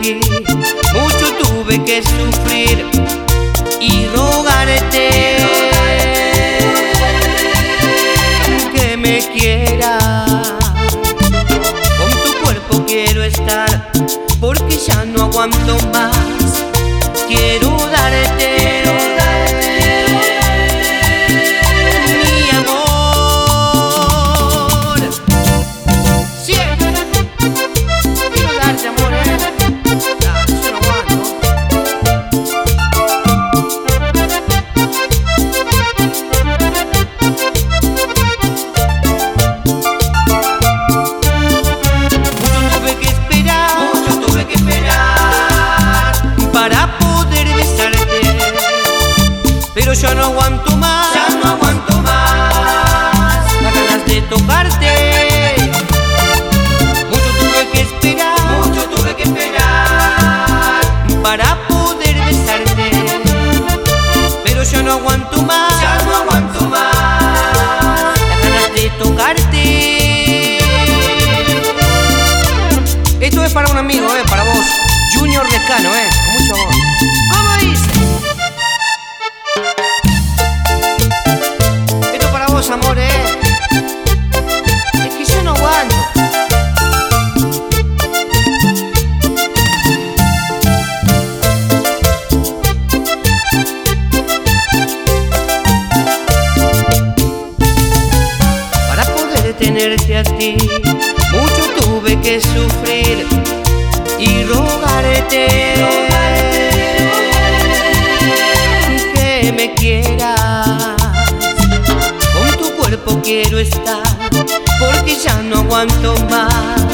ti. Mucho tuve que sufrir y rogarte que me quieras. Con tu cuerpo quiero estar, porque ya no aguanto más. Quiero darte mi amor. Siempre quiero darte amor, yo no aguanto. Mucho tuve que esperar para poder besarte, pero ya no aguanto más, las ganas de tocarte. Mucho tuve que esperar para poder besarte, pero ya no aguanto más, las ganas de tocarte. Esto es para un amigo, para vos, Junior Lescano, con mucho amor. ¿Cómo dice? Esto para vos, amor, Es que yo no aguanto. Para poder tenerte a ti, mucho tuve que sufrir y rogarte que me quieras. Con tu cuerpo quiero estar, porque ya no aguanto más.